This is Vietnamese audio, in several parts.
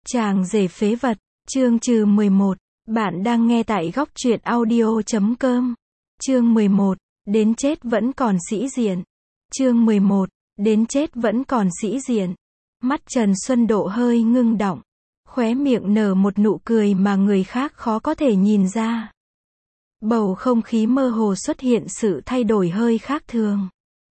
Chàng rể phế vật, chương -11. Bạn đang nghe tại góc truyện audio.com. Chương 11. Đến chết vẫn còn sĩ diện. Chương 11. Đến chết vẫn còn sĩ diện. Mắt Trần Xuân Độ hơi ngưng đọng, khóe miệng nở một nụ cười mà người khác khó có thể nhìn ra. Bầu không khí mơ hồ xuất hiện sự thay đổi hơi khác thường.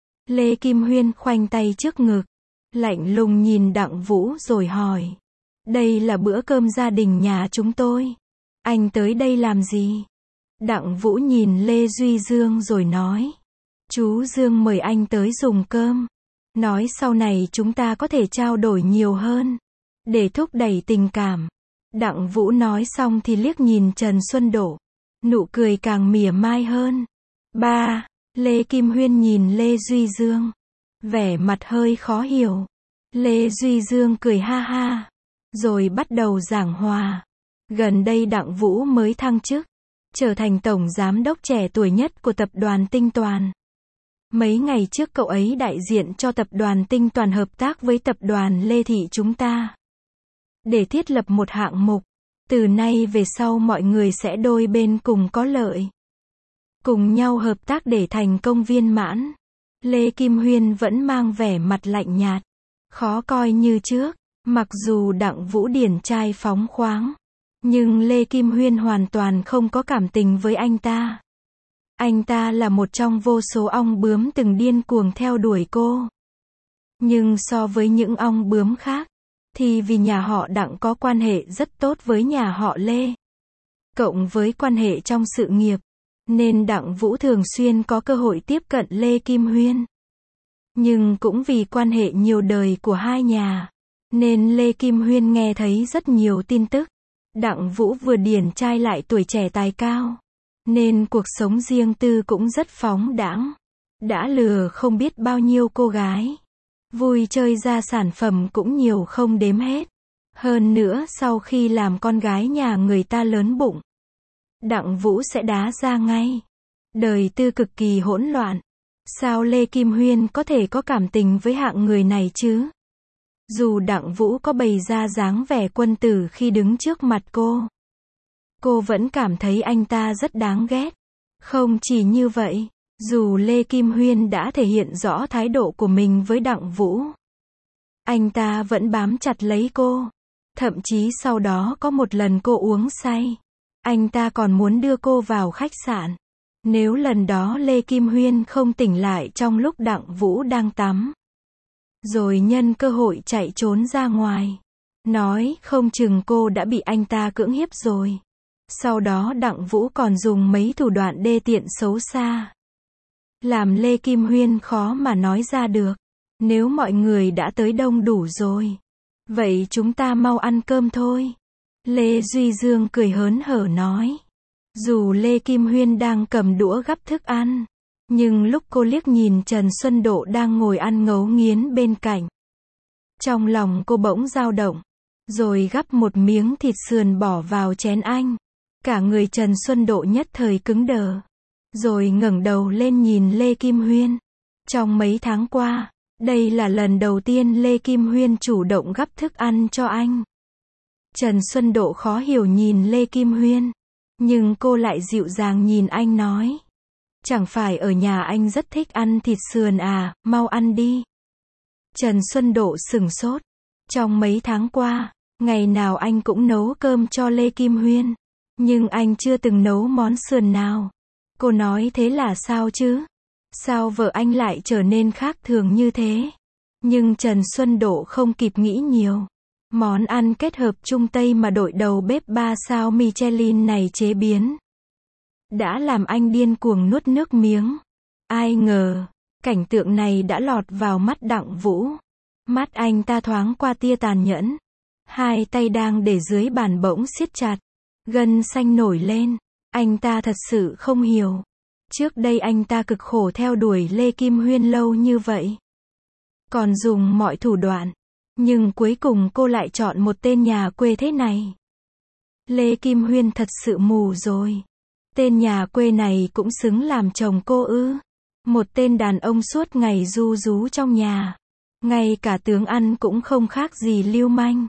Lê Kim Huyên khoanh tay trước ngực, lạnh lùng nhìn Đặng Vũ rồi hỏi. Đây là bữa cơm gia đình nhà chúng tôi. Anh tới đây làm gì? Đặng Vũ nhìn Lê Duy Dương rồi nói. Chú Dương mời anh tới dùng cơm. Nói sau này chúng ta có thể trao đổi nhiều hơn, để thúc đẩy tình cảm. Đặng Vũ nói xong thì liếc nhìn Trần Xuân Độ. Nụ cười càng mỉa mai hơn. Ba, Lê Kim Huyên nhìn Lê Duy Dương, vẻ mặt hơi khó hiểu. Lê Duy Dương cười ha ha, rồi bắt đầu giảng hòa. Gần đây Đặng Vũ mới thăng chức, trở thành tổng giám đốc trẻ tuổi nhất của tập đoàn Tinh Toàn. Mấy ngày trước cậu ấy đại diện cho tập đoàn Tinh Toàn hợp tác với tập đoàn Lê Thị chúng ta, để thiết lập một hạng mục. Từ nay về sau mọi người sẽ đôi bên cùng có lợi, cùng nhau hợp tác để thành công viên mãn. Lê Kim Huyên vẫn mang vẻ mặt lạnh nhạt, khó coi như trước. Mặc dù Đặng Vũ điển trai phóng khoáng, nhưng Lê Kim Huyên hoàn toàn không có cảm tình với anh ta. Anh ta là một trong vô số ong bướm từng điên cuồng theo đuổi cô. Nhưng so với những ong bướm khác, thì vì nhà họ Đặng có quan hệ rất tốt với nhà họ Lê, cộng với quan hệ trong sự nghiệp, nên Đặng Vũ thường xuyên có cơ hội tiếp cận Lê Kim Huyên. Nhưng cũng vì quan hệ nhiều đời của hai nhà, nên Lê Kim Huyên nghe thấy rất nhiều tin tức. Đặng Vũ vừa điển trai lại tuổi trẻ tài cao, nên cuộc sống riêng tư cũng rất phóng đãng. Đã lừa không biết bao nhiêu cô gái, vui chơi ra sản phẩm cũng nhiều không đếm hết. Hơn nữa sau khi làm con gái nhà người ta lớn bụng, Đặng Vũ sẽ đá ra ngay. Đời tư cực kỳ hỗn loạn. Sao Lê Kim Huyên có thể có cảm tình với hạng người này chứ? Dù Đặng Vũ có bày ra dáng vẻ quân tử khi đứng trước mặt cô vẫn cảm thấy anh ta rất đáng ghét. Không chỉ như vậy, dù Lê Kim Huyên đã thể hiện rõ thái độ của mình với Đặng Vũ, anh ta vẫn bám chặt lấy cô. Thậm chí sau đó có một lần cô uống say, anh ta còn muốn đưa cô vào khách sạn. Nếu lần đó Lê Kim Huyên không tỉnh lại trong lúc Đặng Vũ đang tắm, rồi nhân cơ hội chạy trốn ra ngoài, nói không chừng cô đã bị anh ta cưỡng hiếp rồi. Sau đó Đặng Vũ còn dùng mấy thủ đoạn đê tiện xấu xa, làm Lê Kim Huyên khó mà nói ra được. Nếu mọi người đã tới đông đủ rồi, vậy chúng ta mau ăn cơm thôi. Lê Duy Dương cười hớn hở nói. Dù Lê Kim Huyên đang cầm đũa gắp thức ăn, nhưng lúc cô liếc nhìn Trần Xuân Độ đang ngồi ăn ngấu nghiến bên cạnh, trong lòng cô bỗng dao động, rồi gắp một miếng thịt sườn bỏ vào chén anh. Cả người Trần Xuân Độ nhất thời cứng đờ, rồi ngẩng đầu lên nhìn Lê Kim Huyên. Trong mấy tháng qua, đây là lần đầu tiên Lê Kim Huyên chủ động gắp thức ăn cho anh. Trần Xuân Độ khó hiểu nhìn Lê Kim Huyên, nhưng cô lại dịu dàng nhìn anh nói. Chẳng phải ở nhà anh rất thích ăn thịt sườn à, mau ăn đi. Trần Xuân Độ sửng sốt. Trong mấy tháng qua, ngày nào anh cũng nấu cơm cho Lê Kim Huyên, nhưng anh chưa từng nấu món sườn nào. Cô nói thế là sao chứ? Sao vợ anh lại trở nên khác thường như thế? Nhưng Trần Xuân Độ không kịp nghĩ nhiều. Món ăn kết hợp Trung Tây mà đội đầu bếp 3 sao Michelin này chế biến, đã làm anh điên cuồng nuốt nước miếng. Ai ngờ, cảnh tượng này đã lọt vào mắt Đặng Vũ. Mắt anh ta thoáng qua tia tàn nhẫn. Hai tay đang để dưới bàn bỗng siết chặt, gân xanh nổi lên. Anh ta thật sự không hiểu. Trước đây anh ta cực khổ theo đuổi Lê Kim Huyên lâu như vậy, còn dùng mọi thủ đoạn, nhưng cuối cùng cô lại chọn một tên nhà quê thế này. Lê Kim Huyên thật sự mù rồi. Tên nhà quê này cũng xứng làm chồng cô ư? Một tên đàn ông suốt ngày ru rú trong nhà, ngay cả tướng ăn cũng không khác gì lưu manh.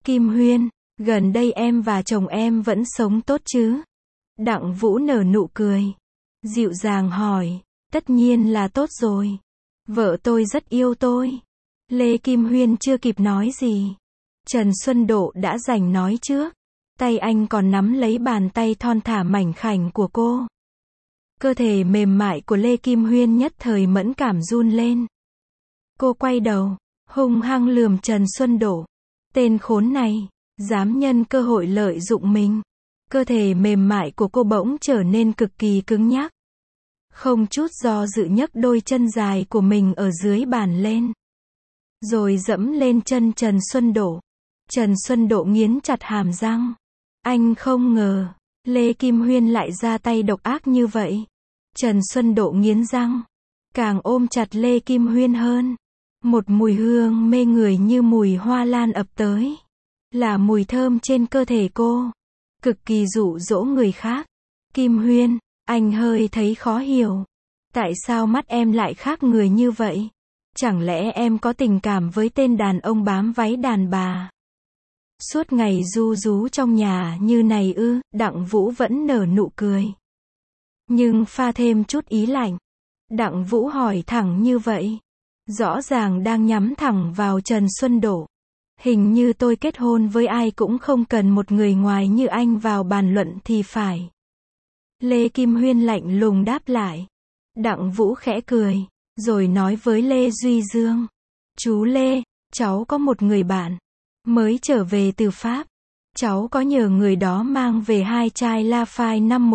Kim Huyên, gần đây em và chồng em vẫn sống tốt chứ? Đặng Vũ nở nụ cười. Dịu dàng hỏi. Tất nhiên là tốt rồi. Vợ tôi rất yêu tôi. Lê Kim Huyên chưa kịp nói gì. Trần Xuân Độ đã giành nói trước. Tay anh còn nắm lấy bàn tay thon thả mảnh khảnh của cô. Cơ thể mềm mại của Lê Kim Huyên nhất thời mẫn cảm run lên. Cô quay đầu, hung hăng lườm Trần Xuân Độ. Tên khốn này, dám nhân cơ hội lợi dụng mình. Cơ thể mềm mại của cô bỗng trở nên cực kỳ cứng nhắc. Không chút do dự nhấc đôi chân dài của mình ở dưới bàn lên. Rồi dẫm lên chân Trần Xuân Độ. Trần Xuân Độ nghiến chặt hàm răng. Anh không ngờ, Lê Kim Huyên lại ra tay độc ác như vậy. Trần Xuân Độ nghiến răng, càng ôm chặt Lê Kim Huyên hơn. Một mùi hương mê người như mùi hoa lan ập tới. Là mùi thơm trên cơ thể cô. Cực kỳ dụ dỗ người khác. Kim Huyên, anh hơi thấy khó hiểu. Tại sao mắt em lại khác người như vậy? Chẳng lẽ em có tình cảm với tên đàn ông bám váy đàn bà? Suốt ngày ru rú trong nhà như này ư? Đặng Vũ vẫn nở nụ cười. Nhưng pha thêm chút ý lạnh. Đặng Vũ hỏi thẳng như vậy. Rõ ràng đang nhắm thẳng vào Trần Xuân Độ. Hình như tôi kết hôn với ai cũng không cần một người ngoài như anh vào bàn luận thì phải. Lê Kim Huyên lạnh lùng đáp lại. Đặng Vũ khẽ cười, rồi nói với Lê Duy Dương. Chú Lê, cháu có một người bạn, mới trở về từ Pháp. Cháu có nhờ người đó mang về 2 chai Laphite năm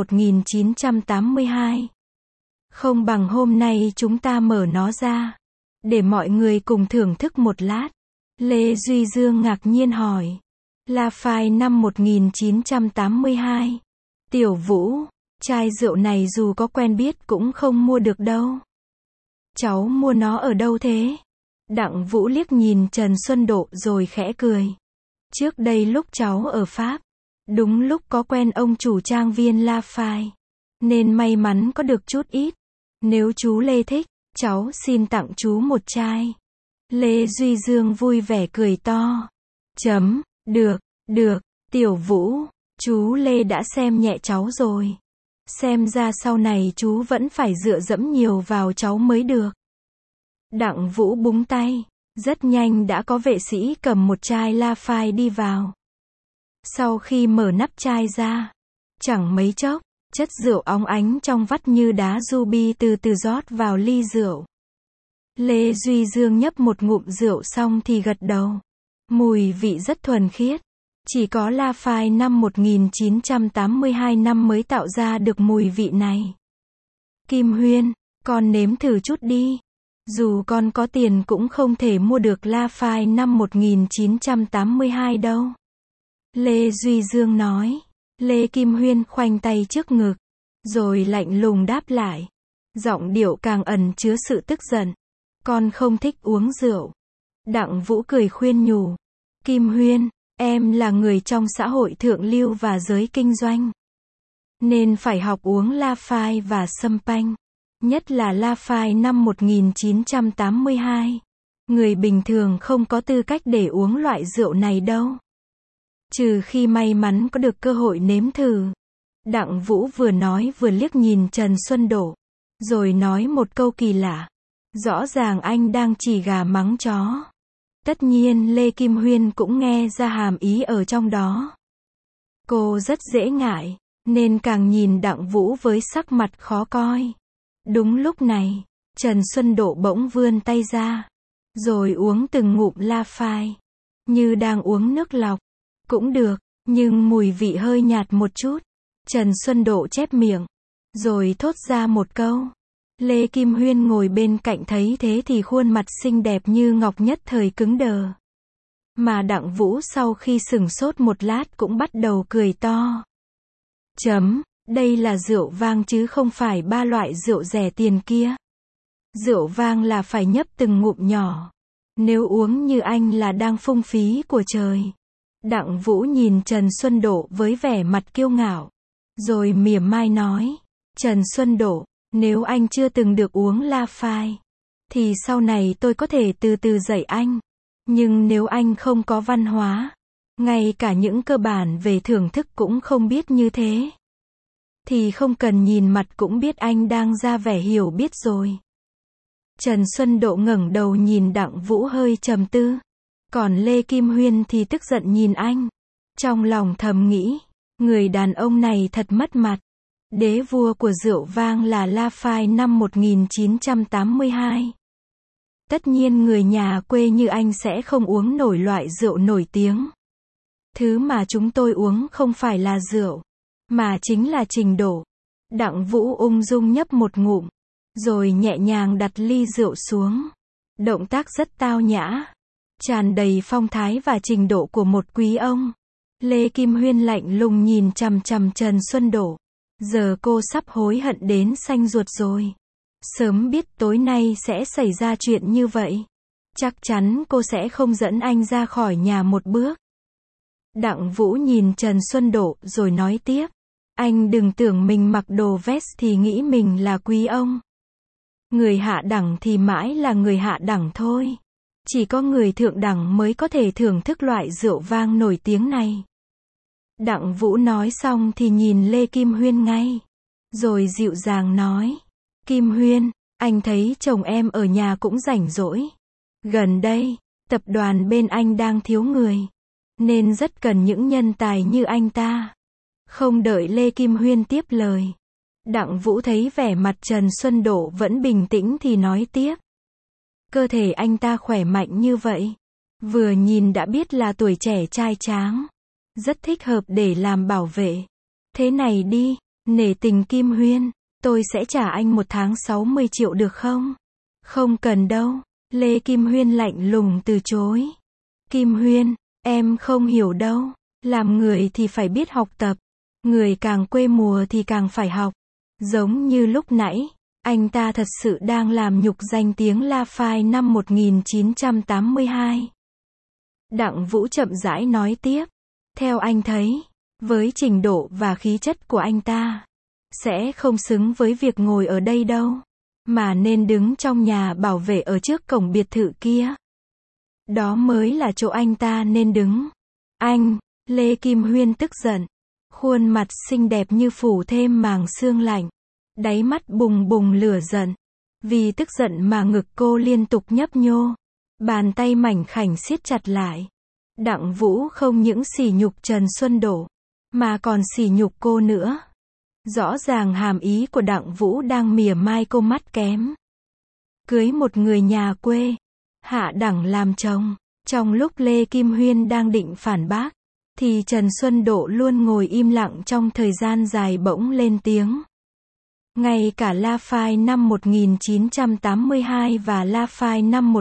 1982. Không bằng hôm nay chúng ta mở nó ra, để mọi người cùng thưởng thức một lát. Lê Duy Dương ngạc nhiên hỏi. Laphite năm 1982. Tiểu Vũ, chai rượu này dù có quen biết cũng không mua được đâu. Cháu mua nó ở đâu thế? Đặng Vũ liếc nhìn Trần Xuân Độ rồi khẽ cười. Trước đây lúc cháu ở Pháp, đúng lúc có quen ông chủ trang viên Laphite, nên may mắn có được chút ít. Nếu chú Lê thích, cháu xin tặng chú một chai. Lê Duy Dương vui vẻ cười to. Được, Tiểu Vũ, chú Lê đã xem nhẹ cháu rồi. Xem ra sau này chú vẫn phải dựa dẫm nhiều vào cháu mới được. Đặng Vũ búng tay. Rất nhanh đã có vệ sĩ cầm một chai Laphite đi vào. Sau khi mở nắp chai ra, chẳng mấy chốc, chất rượu óng ánh trong vắt như đá ruby từ từ rót vào ly rượu. Lê Duy Dương nhấp một ngụm rượu xong thì gật đầu. Mùi vị rất thuần khiết. Chỉ có Laphite năm 1982 năm mới tạo ra được mùi vị này. Kim Huyên, con nếm thử chút đi. Dù con có tiền cũng không thể mua được Laphite năm 1982 đâu. Lê Duy Dương nói. Lê Kim Huyên khoanh tay trước ngực, rồi lạnh lùng đáp lại. Giọng điệu càng ẩn chứa sự tức giận. Con không thích uống rượu. Đặng Vũ cười khuyên nhủ. Kim Huyên, em là người trong xã hội thượng lưu và giới kinh doanh, nên phải học uống Laphite và Champagne. Nhất là Laphite năm 1982. Người bình thường không có tư cách để uống loại rượu này đâu. Trừ khi may mắn có được cơ hội nếm thử. Đặng Vũ vừa nói vừa liếc nhìn Trần Xuân Độ, rồi nói một câu kỳ lạ. Rõ ràng anh đang chỉ gà mắng chó. Tất nhiên Lê Kim Huyên cũng nghe ra hàm ý ở trong đó. Cô rất dễ ngại, nên càng nhìn Đặng Vũ với sắc mặt khó coi. Đúng lúc này, Trần Xuân Độ bỗng vươn tay ra, rồi uống từng ngụm Laphite, như đang uống nước lọc. Cũng được, nhưng mùi vị hơi nhạt một chút. Trần Xuân Độ chép miệng, rồi thốt ra một câu. Lê Kim Huyên ngồi bên cạnh thấy thế thì khuôn mặt xinh đẹp như ngọc nhất thời cứng đờ. Mà Đặng Vũ sau khi sửng sốt một lát cũng bắt đầu cười to. Đây là rượu vang chứ không phải ba loại rượu rẻ tiền kia. Rượu vang là phải nhấp từng ngụm nhỏ. Nếu uống như anh là đang phung phí của trời. Đặng Vũ nhìn Trần Xuân Độ với vẻ mặt kiêu ngạo, rồi mỉa mai nói. Trần Xuân Độ, nếu anh chưa từng được uống Laphite, thì sau này tôi có thể từ từ dạy anh. Nhưng nếu anh không có văn hóa, Ngay cả những cơ bản về thưởng thức cũng không biết như thế. Thì không cần nhìn mặt cũng biết anh đang ra vẻ hiểu biết rồi. Trần Xuân Độ ngẩng đầu nhìn Đặng Vũ hơi trầm tư. Còn Lê Kim Huyên thì tức giận nhìn anh. Trong lòng thầm nghĩ, người đàn ông này thật mất mặt. Đế vua của rượu vang là La Phai năm 1982. Tất nhiên người nhà quê như anh sẽ không uống nổi loại rượu nổi tiếng. Thứ mà chúng tôi uống không phải là rượu, mà chính là trình độ. Đặng Vũ ung dung nhấp một ngụm, rồi nhẹ nhàng đặt ly rượu xuống. Động tác rất tao nhã, tràn đầy phong thái và trình độ của một quý ông. Lê Kim Huyên lạnh lùng nhìn chằm chằm Trần Xuân Độ. Giờ cô sắp hối hận đến xanh ruột rồi. Sớm biết tối nay sẽ xảy ra chuyện như vậy, chắc chắn cô sẽ không dẫn anh ra khỏi nhà một bước. Đặng Vũ nhìn Trần Xuân Độ rồi nói tiếp. Anh đừng tưởng mình mặc đồ vest thì nghĩ mình là quý ông. Người hạ đẳng thì mãi là người hạ đẳng thôi. Chỉ có người thượng đẳng mới có thể thưởng thức loại rượu vang nổi tiếng này. Đặng Vũ nói xong thì nhìn Lê Kim Huyên ngay. Rồi dịu dàng nói. Kim Huyên, anh thấy chồng em ở nhà cũng rảnh rỗi. Gần đây, tập đoàn bên anh đang thiếu người. Nên rất cần những nhân tài như anh ta. Không đợi Lê Kim Huyên tiếp lời. Đặng Vũ thấy vẻ mặt Trần Xuân Độ vẫn bình tĩnh thì nói tiếp. Cơ thể anh ta khỏe mạnh như vậy. Vừa nhìn đã biết là tuổi trẻ trai tráng. Rất thích hợp để làm bảo vệ. Thế này đi, nể tình Kim Huyên, tôi sẽ trả anh một tháng 60 triệu được không? Không cần đâu. Lê Kim Huyên lạnh lùng từ chối. Kim Huyên, em không hiểu đâu. Làm người thì phải biết học tập. Người càng quê mùa thì càng phải học. Giống như lúc nãy, anh ta thật sự đang làm nhục danh tiếng La Phai năm 1982. Đặng Vũ chậm rãi nói tiếp. Theo anh thấy, với trình độ và khí chất của anh ta, sẽ không xứng với việc ngồi ở đây đâu, mà nên đứng trong nhà bảo vệ ở trước cổng biệt thự kia. Đó mới là chỗ anh ta nên đứng. Anh, Lê Kim Huyên tức giận. Khuôn mặt xinh đẹp như phủ thêm màng sương lạnh. Đáy mắt bùng bùng lửa giận. Vì tức giận mà ngực cô liên tục nhấp nhô. Bàn tay mảnh khảnh siết chặt lại. Đặng Vũ không những sỉ nhục Trần Xuân Độ, mà còn sỉ nhục cô nữa. Rõ ràng hàm ý của Đặng Vũ đang mỉa mai cô mắt kém. Cưới một người nhà quê, hạ đẳng làm chồng. Trong lúc Lê Kim Huyên đang định phản bác, thì Trần Xuân Độ luôn ngồi im lặng trong thời gian dài bỗng lên tiếng. Ngay cả La Phai năm 1982 và La Phai năm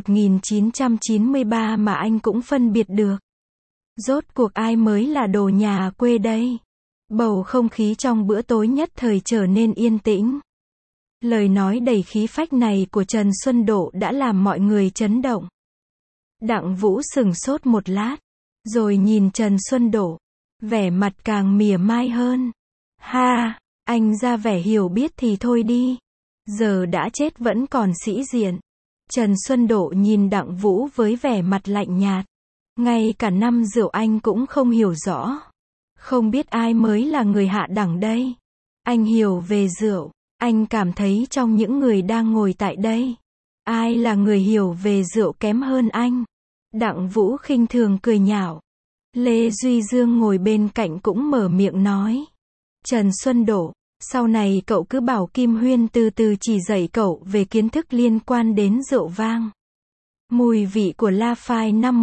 1993 mà anh cũng phân biệt được. Rốt cuộc ai mới là đồ nhà quê đây? Bầu không khí trong bữa tối nhất thời trở nên yên tĩnh. Lời nói đầy khí phách này của Trần Xuân Độ đã làm mọi người chấn động. Đặng Vũ sững sốt một lát, rồi nhìn Trần Xuân Độ, vẻ mặt càng mỉa mai hơn. Ha, anh ra vẻ hiểu biết thì thôi đi. Giờ đã chết vẫn còn sĩ diện. Trần Xuân Độ nhìn Đặng Vũ với vẻ mặt lạnh nhạt. Ngay cả năm rượu anh cũng không hiểu rõ. Không biết ai mới là người hạ đẳng đây. Anh hiểu về rượu. Anh cảm thấy trong những người đang ngồi tại đây, ai là người hiểu về rượu kém hơn anh? Đặng Vũ khinh thường cười nhạo. Lê Duy Dương ngồi bên cạnh cũng mở miệng nói. Trần Xuân Độ, sau này cậu cứ bảo Kim Huyên từ từ chỉ dạy cậu về kiến thức liên quan đến rượu vang. Mùi vị của La Phai năm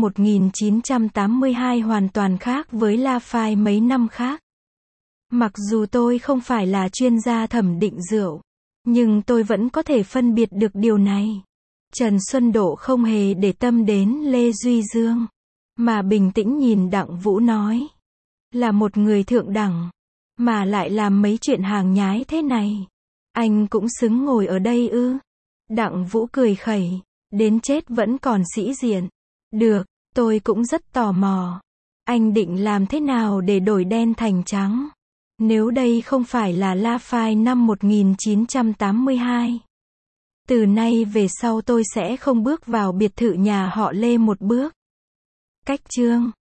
1982 hoàn toàn khác với La Phai mấy năm khác. Mặc dù tôi không phải là chuyên gia thẩm định rượu, nhưng tôi vẫn có thể phân biệt được điều này. Trần Xuân Độ không hề để tâm đến Lê Duy Dương, mà bình tĩnh nhìn Đặng Vũ nói. Là một người thượng đẳng, mà lại làm mấy chuyện hàng nhái thế này. Anh cũng xứng ngồi ở đây ư? Đặng Vũ cười khẩy. Đến chết vẫn còn sĩ diện. Được, tôi cũng rất tò mò. Anh định làm thế nào để đổi đen thành trắng? Nếu đây không phải là La Phai năm 1982. Từ nay về sau tôi sẽ không bước vào biệt thự nhà họ Lê một bước. Cách chương